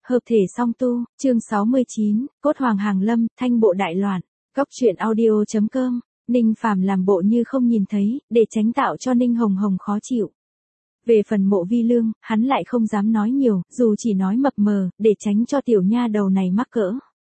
Hợp thể song tu, chương 69, cốt hoàng hàng lâm, thanh bộ đại loạn. Góc truyện audio.com, Ninh Phàm làm bộ như không nhìn thấy, để tránh tạo cho Ninh Hồng Hồng khó chịu. Về phần Mộ Vi Lương, hắn lại không dám nói nhiều, dù chỉ nói mập mờ, để tránh cho tiểu nha đầu này mắc cỡ.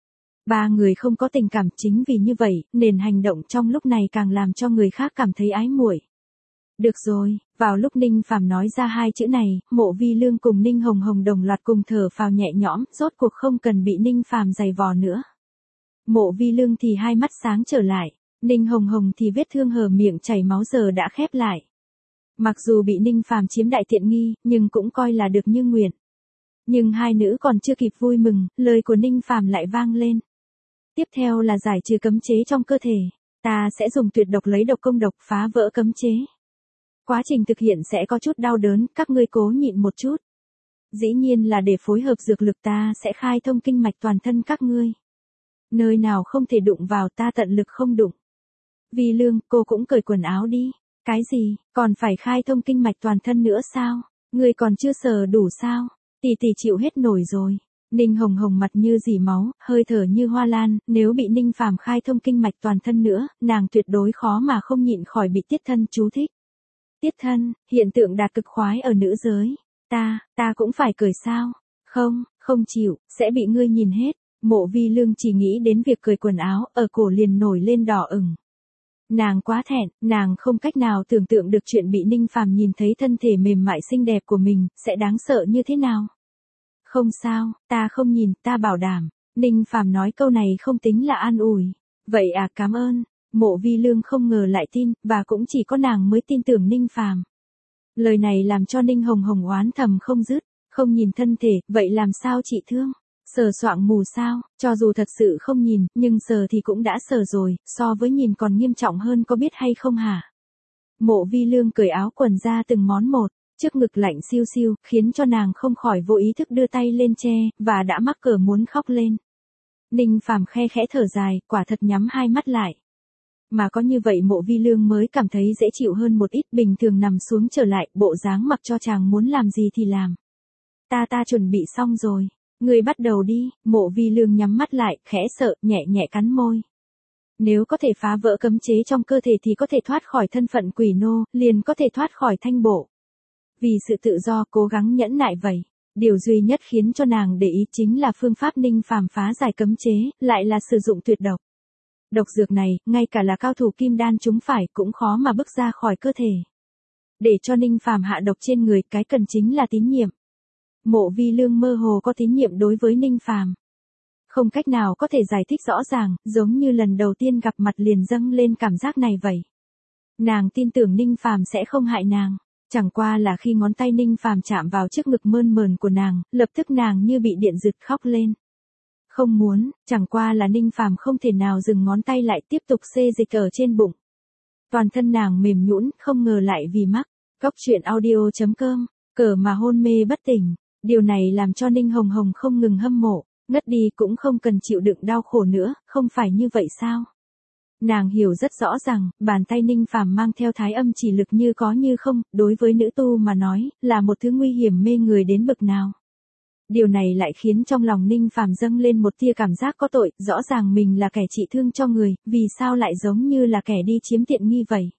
Ba người không có tình cảm, chính vì như vậy, nên hành động trong lúc này càng làm cho người khác cảm thấy ái muội. Được rồi, vào lúc Ninh Phàm nói ra hai chữ này, Mộ Vi Lương cùng Ninh Hồng Hồng đồng loạt cùng thở phào nhẹ nhõm, rốt cuộc không cần bị Ninh Phàm giày vò nữa. Mộ Vi Lương thì hai mắt sáng trở lại, Ninh Hồng Hồng thì vết thương hở miệng chảy máu giờ đã khép lại. Mặc dù bị Ninh Phàm chiếm đại tiện nghi, nhưng cũng coi là được như nguyện. Nhưng hai nữ còn chưa kịp vui mừng, lời của Ninh Phàm lại vang lên. Tiếp theo là giải trừ cấm chế trong cơ thể, ta sẽ dùng tuyệt độc lấy độc công độc phá vỡ cấm chế. Quá trình thực hiện sẽ có chút đau đớn, các ngươi cố nhịn một chút. Dĩ nhiên là để phối hợp dược lực, ta sẽ khai thông kinh mạch toàn thân các ngươi. Nơi nào không thể đụng vào ta tận lực không đụng. Vi Lương, cô cũng cởi quần áo đi. Cái gì, còn phải khai thông kinh mạch toàn thân nữa sao? Ngươi còn chưa sờ đủ sao? Tỷ tỷ chịu hết nổi rồi. Ninh Hồng Hồng mặt như dỉ máu, hơi thở như hoa lan, nếu bị Ninh Phàm khai thông kinh mạch toàn thân nữa, nàng tuyệt đối khó mà không nhịn khỏi bị tiết thân chú thích. Tiết thân, hiện tượng đạt cực khoái ở nữ giới. Ta cũng phải cởi sao? Không chịu, sẽ bị ngươi nhìn hết. Mộ Vi Lương chỉ nghĩ đến việc cởi quần áo, ở cổ liền nổi lên đỏ ửng. Nàng quá thẹn, nàng không cách nào tưởng tượng được chuyện bị Ninh Phàm nhìn thấy thân thể mềm mại xinh đẹp của mình, sẽ đáng sợ như thế nào. Không sao, ta không nhìn, ta bảo đảm. Ninh Phàm nói câu này không tính là an ủi. Vậy à, cảm ơn. Mộ Vi Lương không ngờ lại tin, và cũng chỉ có nàng mới tin tưởng Ninh Phàm. Lời này làm cho Ninh Hồng Hồng oán thầm không dứt, không nhìn thân thể, vậy làm sao trị thương? Sờ soạng mù sao? Cho dù thật sự không nhìn, nhưng sờ thì cũng đã sờ rồi, so với nhìn còn nghiêm trọng hơn, có biết hay không hả? Mộ Vi Lương cởi áo quần ra từng món một, trước ngực lạnh siêu siêu, khiến cho nàng không khỏi vô ý thức đưa tay lên che, và đã mắc cỡ muốn khóc lên. Ninh Phàm khe khẽ thở dài, quả thật nhắm hai mắt lại. Mà có như vậy Mộ Vi Lương mới cảm thấy dễ chịu hơn một ít, bình thường nằm xuống trở lại, bộ dáng mặc cho chàng muốn làm gì thì làm. Ta chuẩn bị xong rồi. Ngươi bắt đầu đi. Mộ Vi Lương nhắm mắt lại, khẽ sợ, nhẹ nhẹ cắn môi. Nếu có thể phá vỡ cấm chế trong cơ thể thì có thể thoát khỏi thân phận quỷ nô, liền có thể thoát khỏi thanh bộ. Vì sự tự do, cố gắng nhẫn nại vậy. Điều duy nhất khiến cho nàng để ý chính là phương pháp Ninh Phàm phá giải cấm chế, lại là sử dụng tuyệt độc. Độc dược này, ngay cả là cao thủ kim đan chúng phải cũng khó mà bước ra khỏi cơ thể. Để cho Ninh Phàm hạ độc trên người, cái cần chính là tín nhiệm. Mộ Vi Lương mơ hồ có tín nhiệm đối với Ninh Phàm. Không cách nào có thể giải thích rõ ràng, giống như lần đầu tiên gặp mặt liền dâng lên cảm giác này vậy. Nàng tin tưởng Ninh Phàm sẽ không hại nàng. Chẳng qua là khi ngón tay Ninh Phàm chạm vào trước ngực mơn mởn của nàng, lập tức nàng như bị điện giật khóc lên. Không muốn, chẳng qua là Ninh Phàm không thể nào dừng ngón tay lại, tiếp tục xê dịch ở trên bụng. Toàn thân nàng mềm nhũn, không ngờ lại vì mắc. Góc truyện audio.com, cờ mà hôn mê bất tỉnh. Điều này làm cho Ninh Hồng Hồng không ngừng hâm mộ, ngất đi cũng không cần chịu đựng đau khổ nữa, không phải như vậy sao? Nàng hiểu rất rõ rằng, bàn tay Ninh Phàm mang theo thái âm chỉ lực như có như không, đối với nữ tu mà nói, là một thứ nguy hiểm mê người đến bậc nào. Điều này lại khiến trong lòng Ninh Phàm dâng lên một tia cảm giác có tội, rõ ràng mình là kẻ trị thương cho người, vì sao lại giống như là kẻ đi chiếm tiện nghi vậy?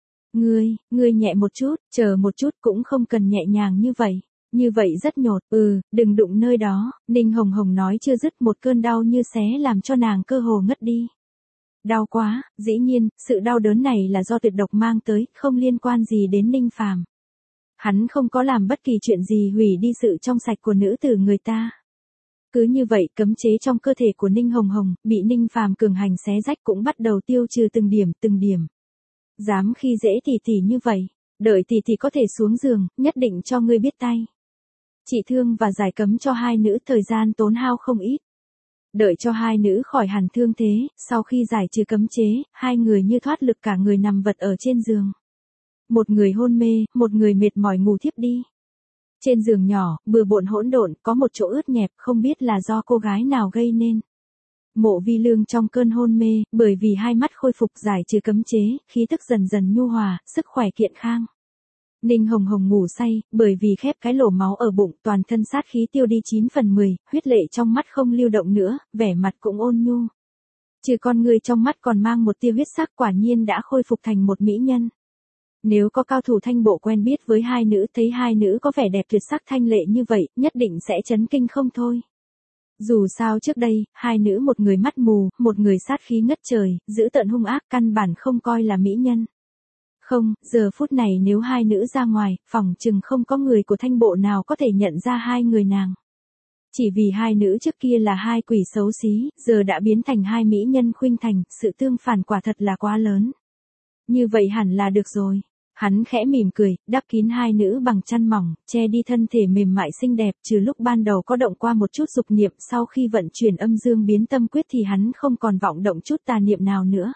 Ngươi nhẹ một chút, chờ một chút, cũng không cần nhẹ nhàng như vậy. Như vậy rất nhột, đừng đụng nơi đó. Ninh Hồng Hồng nói chưa dứt, một cơn đau như xé làm cho nàng cơ hồ ngất đi. Đau quá, dĩ nhiên, sự đau đớn này là do tuyệt độc mang tới, không liên quan gì đến Ninh Phàm. Hắn không có làm bất kỳ chuyện gì hủy đi sự trong sạch của nữ tử người ta. Cứ như vậy, cấm chế trong cơ thể của Ninh Hồng Hồng, bị Ninh Phàm cường hành xé rách cũng bắt đầu tiêu trừ từng điểm. Dám khi dễ tỷ như vậy, đợi tỷ có thể xuống giường, nhất định cho ngươi biết tay. Trị thương và giải cấm cho hai nữ, thời gian tốn hao không ít. Đợi cho hai nữ khỏi hẳn thương thế, sau khi giải trừ cấm chế, hai người như thoát lực cả người nằm vật ở trên giường. Một người hôn mê, một người mệt mỏi ngủ thiếp đi. Trên giường nhỏ, bừa bộn hỗn độn, có một chỗ ướt nhẹp, không biết là do cô gái nào gây nên. Mộ Vi Lương trong cơn hôn mê, bởi vì hai mắt khôi phục giải trừ cấm chế, khí tức dần dần nhu hòa, sức khỏe kiện khang. Ninh Hồng Hồng ngủ say, bởi vì khép cái lỗ máu ở bụng, toàn thân sát khí tiêu đi 9/10, huyết lệ trong mắt không lưu động nữa, vẻ mặt cũng ôn nhu. Trừ con người trong mắt còn mang một tia huyết sắc, quả nhiên đã khôi phục thành một mỹ nhân. Nếu có cao thủ thanh bộ quen biết với hai nữ, thấy hai nữ có vẻ đẹp tuyệt sắc thanh lệ như vậy, nhất định sẽ chấn kinh không thôi. Dù sao trước đây, hai nữ một người mắt mù, một người sát khí ngất trời, dữ tợn hung ác, căn bản không coi là mỹ nhân. Không, giờ phút này nếu hai nữ ra ngoài, phỏng chừng không có người của thanh bộ nào có thể nhận ra hai người nàng. Chỉ vì hai nữ trước kia là hai quỷ xấu xí, giờ đã biến thành hai mỹ nhân khuynh thành, sự tương phản quả thật là quá lớn. Như vậy hẳn là được rồi. Hắn khẽ mỉm cười, đắp kín hai nữ bằng chăn mỏng, che đi thân thể mềm mại xinh đẹp, trừ lúc ban đầu có động qua một chút dục niệm, sau khi vận chuyển âm dương biến tâm quyết thì hắn không còn vọng động chút tà niệm nào nữa.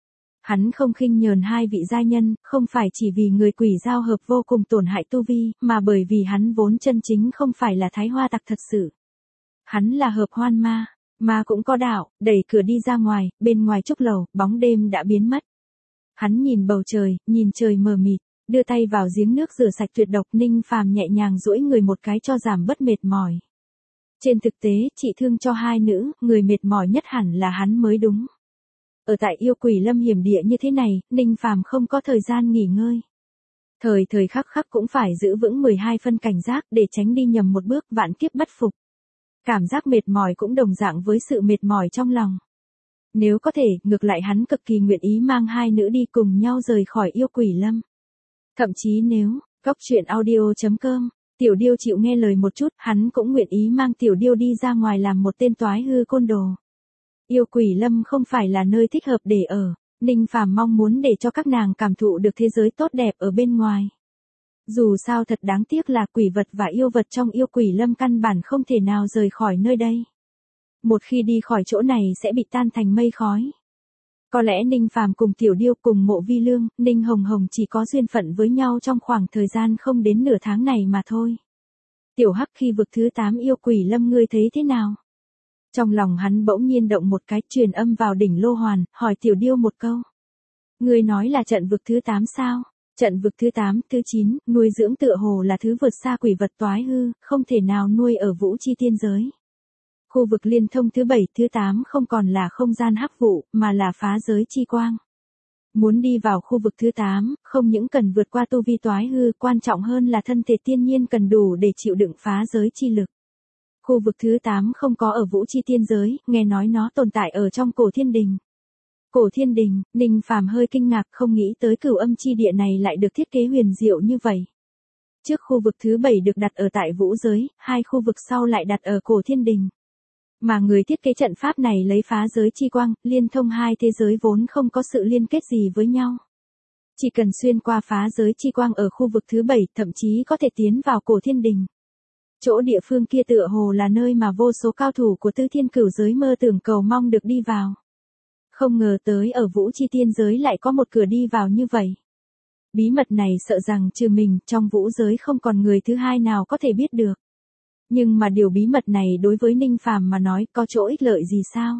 Hắn không khinh nhờn hai vị giai nhân, không phải chỉ vì người quỷ giao hợp vô cùng tổn hại tu vi, mà bởi vì hắn vốn chân chính không phải là thái hoa tặc thật sự. Hắn là hợp hoan ma, ma cũng có đạo, đẩy cửa đi ra ngoài, bên ngoài trúc lầu, bóng đêm đã biến mất. Hắn nhìn bầu trời, nhìn trời mờ mịt, đưa tay vào giếng nước rửa sạch tuyệt độc. Ninh Phàm nhẹ nhàng duỗi người một cái cho giảm bớt mệt mỏi. Trên thực tế, trị thương cho hai nữ, người mệt mỏi nhất hẳn là hắn mới đúng. Ở tại yêu quỷ lâm hiểm địa như thế này, Ninh Phàm không có thời gian nghỉ ngơi. Thời thời khắc khắc cũng phải giữ vững 12 phân cảnh giác để tránh đi nhầm một bước, vạn kiếp bất phục. Cảm giác mệt mỏi cũng đồng dạng với sự mệt mỏi trong lòng. Nếu có thể, ngược lại hắn cực kỳ nguyện ý mang hai nữ đi cùng nhau rời khỏi yêu quỷ lâm. Thậm chí nếu, góc truyện audio.com, Tiểu Điêu chịu nghe lời một chút, hắn cũng nguyện ý mang Tiểu Điêu đi ra ngoài làm một tên toái hư côn đồ. Yêu quỷ lâm không phải là nơi thích hợp để ở, Ninh Phàm mong muốn để cho các nàng cảm thụ được thế giới tốt đẹp ở bên ngoài. Dù sao thật đáng tiếc là quỷ vật và yêu vật trong yêu quỷ lâm căn bản không thể nào rời khỏi nơi đây. Một khi đi khỏi chỗ này sẽ bị tan thành mây khói. Có lẽ Ninh Phàm cùng Tiểu Điêu cùng Mộ Vi Lương, Ninh Hồng Hồng chỉ có duyên phận với nhau trong khoảng thời gian không đến nửa tháng này mà thôi. Tiểu Hắc, khi vực thứ 8 yêu quỷ lâm ngươi thấy thế nào? Trong lòng hắn bỗng nhiên động một cái, truyền âm vào đỉnh Lô Hoàn, hỏi Tiểu Điêu một câu. Ngươi nói là trận vực thứ 8 sao? Trận vực thứ 8, thứ 9, nuôi dưỡng tựa hồ là thứ vượt xa quỷ vật toái hư, không thể nào nuôi ở vũ chi tiên giới. Khu vực liên thông thứ 7, thứ 8 không còn là không gian hắc vụ, mà là phá giới chi quang. Muốn đi vào khu vực thứ 8, không những cần vượt qua tu vi toái hư, quan trọng hơn là thân thể tiên nhiên cần đủ để chịu đựng phá giới chi lực. Khu vực thứ 8 không có ở vũ chi tiên giới, nghe nói nó tồn tại ở trong cổ thiên đình. Cổ thiên đình, Ninh Phàm hơi kinh ngạc, không nghĩ tới cửu âm chi địa này lại được thiết kế huyền diệu như vậy. Trước khu vực thứ 7 được đặt ở tại vũ giới, hai khu vực sau lại đặt ở cổ thiên đình. Mà người thiết kế trận pháp này lấy phá giới chi quang, liên thông hai thế giới vốn không có sự liên kết gì với nhau. Chỉ cần xuyên qua phá giới chi quang ở khu vực thứ 7, thậm chí có thể tiến vào cổ thiên đình. Chỗ địa phương kia tựa hồ là nơi mà vô số cao thủ của tứ thiên cửu giới mơ tưởng cầu mong được đi vào. Không ngờ tới ở vũ chi tiên giới lại có một cửa đi vào như vậy. Bí mật này sợ rằng trừ mình, trong vũ giới không còn người thứ hai nào có thể biết được. Nhưng mà điều bí mật này đối với Ninh Phàm mà nói có chỗ ích lợi gì sao?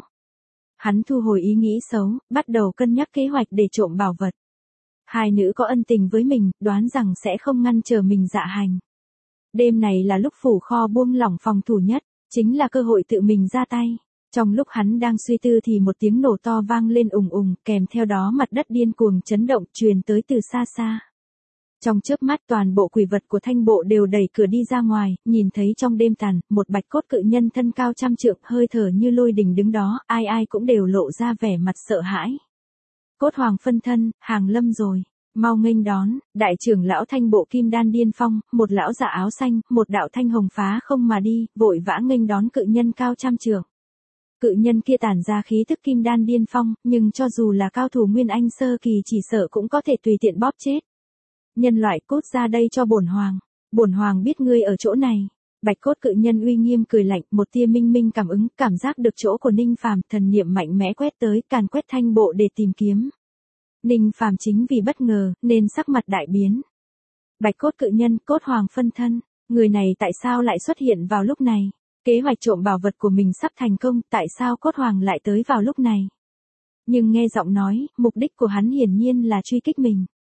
Hắn thu hồi ý nghĩ xấu, bắt đầu cân nhắc kế hoạch để trộm bảo vật. Hai nữ có ân tình với mình, đoán rằng sẽ không ngăn trở mình dạ hành. Đêm này là lúc phủ kho buông lỏng phòng thủ nhất, chính là cơ hội tự mình ra tay. Trong lúc hắn đang suy tư thì một tiếng nổ to vang lên ùng ùng, kèm theo đó mặt đất điên cuồng chấn động truyền tới từ xa xa. Trong chớp mắt toàn bộ quỷ vật của thanh bộ đều đẩy cửa đi ra ngoài, nhìn thấy trong đêm tàn, một bạch cốt cự nhân thân cao trăm trượng, hơi thở như lôi đình đứng đó, ai ai cũng đều lộ ra vẻ mặt sợ hãi. Cốt hoàng phân thân, hàng lâm rồi. Mau nghênh đón, đại trưởng lão thanh bộ Kim Đan Điên Phong, một lão giả áo xanh, một đạo thanh hồng phá không mà đi, vội vã nghênh đón cự nhân cao trăm trượng. Cự nhân kia tản ra khí thức Kim Đan Điên Phong, nhưng cho dù là cao thủ Nguyên Anh sơ kỳ chỉ sợ cũng có thể tùy tiện bóp chết. Nhân loại, cút ra đây cho bổn hoàng. Bổn hoàng biết ngươi ở chỗ này. Bạch cốt cự nhân uy nghiêm cười lạnh, một tia minh minh cảm ứng, cảm giác được chỗ của Ninh Phàm, thần niệm mạnh mẽ quét tới, càn quét thanh bộ để tìm kiếm. Ninh Phàm chính vì bất ngờ, nên sắc mặt đại biến. Bạch cốt cự nhân, cốt hoàng phân thân, người này tại sao lại xuất hiện vào lúc này? Kế hoạch trộm bảo vật của mình sắp thành công, tại sao cốt hoàng lại tới vào lúc này? Nhưng nghe giọng nói, mục đích của hắn hiển nhiên là truy kích mình.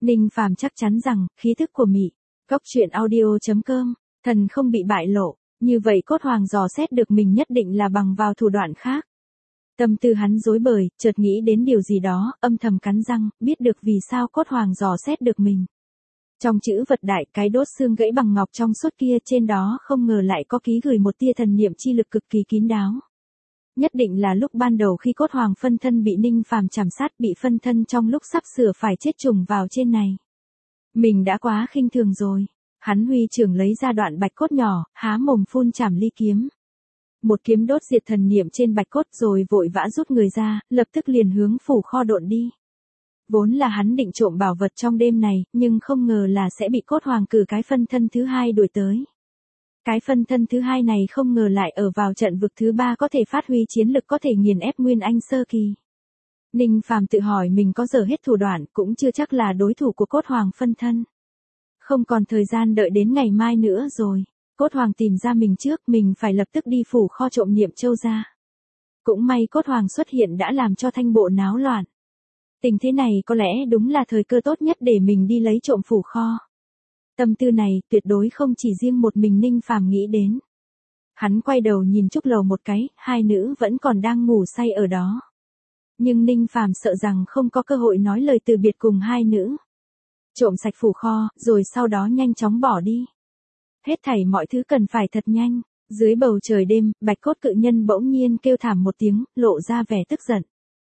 Ninh Phàm chắc chắn rằng, khí thức của Mị, Cốc truyện audio.com, thần không bị bại lộ, như vậy Cốt Hoàng dò xét được mình nhất định là bằng vào thủ đoạn khác. Tâm tư hắn rối bời, chợt nghĩ đến điều gì đó, âm thầm cắn răng, biết được vì sao Cốt Hoàng dò xét được mình. Trong chữ vật đại, cái đốt xương gãy bằng ngọc trong suốt kia, trên đó không ngờ lại có ký gửi một tia thần niệm chi lực cực kỳ kín đáo. Nhất định là lúc ban đầu khi Cốt Hoàng phân thân bị Ninh Phàm chảm sát, bị phân thân trong lúc sắp sửa phải chết trùng vào trên này. Mình đã quá khinh thường rồi. Hắn huy trưởng lấy ra đoạn bạch cốt nhỏ, há mồm phun chảm ly kiếm. Một kiếm đốt diệt thần niệm trên bạch cốt rồi vội vã rút người ra, lập tức liền hướng phủ kho độn đi. Vốn là hắn định trộm bảo vật trong đêm này, nhưng không ngờ là sẽ bị Cốt Hoàng cử cái phân thân thứ hai đuổi tới. Cái phân thân thứ hai này không ngờ lại ở vào trận vực thứ ba, có thể phát huy chiến lực, có thể nghiền ép Nguyên Anh sơ kỳ. Ninh Phàm tự hỏi mình có dở hết thủ đoạn, cũng chưa chắc là đối thủ của Cốt Hoàng phân thân. Không còn thời gian đợi đến ngày mai nữa rồi. Cốt Hoàng tìm ra mình trước, mình phải lập tức đi phủ kho trộm niệm châu ra. Cũng may Cốt Hoàng xuất hiện đã làm cho thanh bộ náo loạn. Tình thế này có lẽ đúng là thời cơ tốt nhất để mình đi lấy trộm phủ kho. Tâm tư này tuyệt đối không chỉ riêng một mình Ninh Phàm nghĩ đến. Hắn quay đầu nhìn Trúc Lầu một cái, hai nữ vẫn còn đang ngủ say ở đó. Nhưng Ninh Phàm sợ rằng không có cơ hội nói lời từ biệt cùng hai nữ. Trộm sạch phủ kho, rồi sau đó nhanh chóng bỏ đi. Hết thảy mọi thứ cần phải thật nhanh. Dưới bầu trời đêm, bạch cốt cự nhân bỗng nhiên kêu thảm một tiếng, lộ ra vẻ tức giận.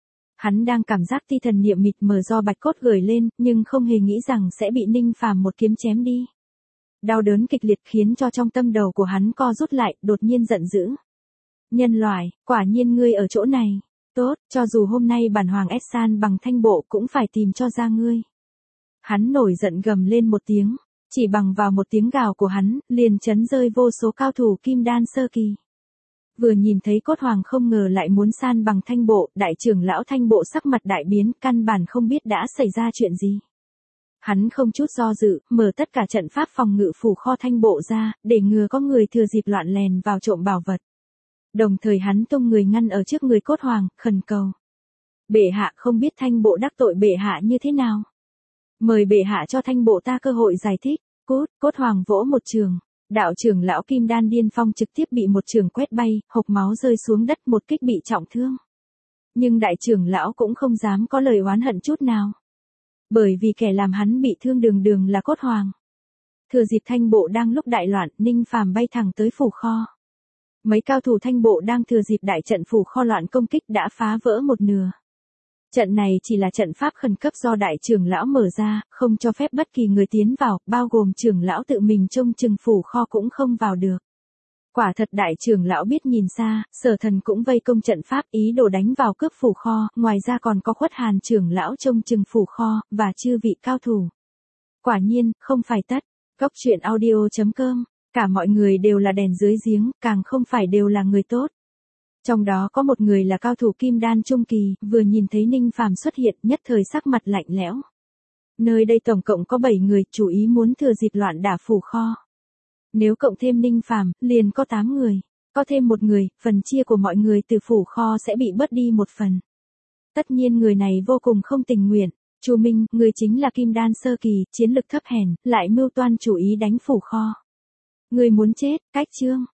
Hắn đang cảm giác ti thần niệm mịt mờ do bạch cốt gửi lên, nhưng không hề nghĩ rằng sẽ bị Ninh Phàm một kiếm chém đi. Đau đớn kịch liệt khiến cho trong tâm đầu của hắn co rút lại, đột nhiên giận dữ. Nhân loại, quả nhiên ngươi ở chỗ này. Tốt, cho dù hôm nay bản hoàng San bằng thanh bộ cũng phải tìm cho ra ngươi. Hắn nổi giận gầm lên một tiếng. Chỉ bằng vào một tiếng gào của hắn, liền chấn rơi vô số cao thủ kim đan sơ kỳ. Vừa nhìn thấy Cốt Hoàng không ngờ lại muốn san bằng thanh bộ, đại trưởng lão thanh bộ sắc mặt đại biến, căn bản không biết đã xảy ra chuyện gì. Hắn không chút do dự, mở tất cả trận pháp phòng ngự phủ kho thanh bộ ra, để ngừa có người thừa dịp loạn lèn vào trộm bảo vật. Đồng thời hắn tung người ngăn ở trước người Cốt Hoàng, khẩn cầu. Bệ hạ không biết thanh bộ đắc tội bệ hạ như thế nào. Mời bệ hạ cho thanh bộ ta cơ hội giải thích. Cốt Hoàng vỗ một trường. Đạo trưởng lão kim đan điên phong trực tiếp bị một trường quét bay, hộc máu rơi xuống đất, một kích bị trọng thương. Nhưng đại trưởng lão cũng không dám có lời oán hận chút nào. Bởi vì kẻ làm hắn bị thương đường đường là Cốt Hoàng. Thừa dịp thanh bộ đang lúc đại loạn, Ninh Phàm bay thẳng tới phủ kho. Mấy cao thủ thanh bộ đang thừa dịp đại trận phủ kho loạn công kích đã phá vỡ một nửa. Trận này chỉ là trận pháp khẩn cấp do đại trưởng lão mở ra, không cho phép bất kỳ người tiến vào, bao gồm trưởng lão tự mình trông chừng phủ kho cũng không vào được. Quả thật đại trưởng lão biết nhìn xa, Sở Thần cũng vây công trận pháp, ý đồ đánh vào cướp phủ kho, ngoài ra còn có Khuất Hàn trưởng lão trông chừng phủ kho, và chư vị cao thủ. Quả nhiên, không phải tất. Cốc truyện audio.com, cả mọi người đều là đèn dưới giếng, càng không phải đều là người tốt. Trong đó có một người là cao thủ kim đan trung kỳ, vừa nhìn thấy Ninh Phàm xuất hiện, nhất thời sắc mặt lạnh lẽo. Nơi đây tổng cộng có 7 người, chủ ý muốn thừa dịp loạn đả phủ kho. Nếu cộng thêm Ninh Phàm, liền có 8 người. Có thêm một người, phần chia của mọi người từ phủ kho sẽ bị bớt đi một phần. Tất nhiên người này vô cùng không tình nguyện. Chu Minh, người chính là kim đan sơ kỳ, chiến lực thấp hèn, lại mưu toan chủ ý đánh phủ kho. Người muốn chết, cách chương.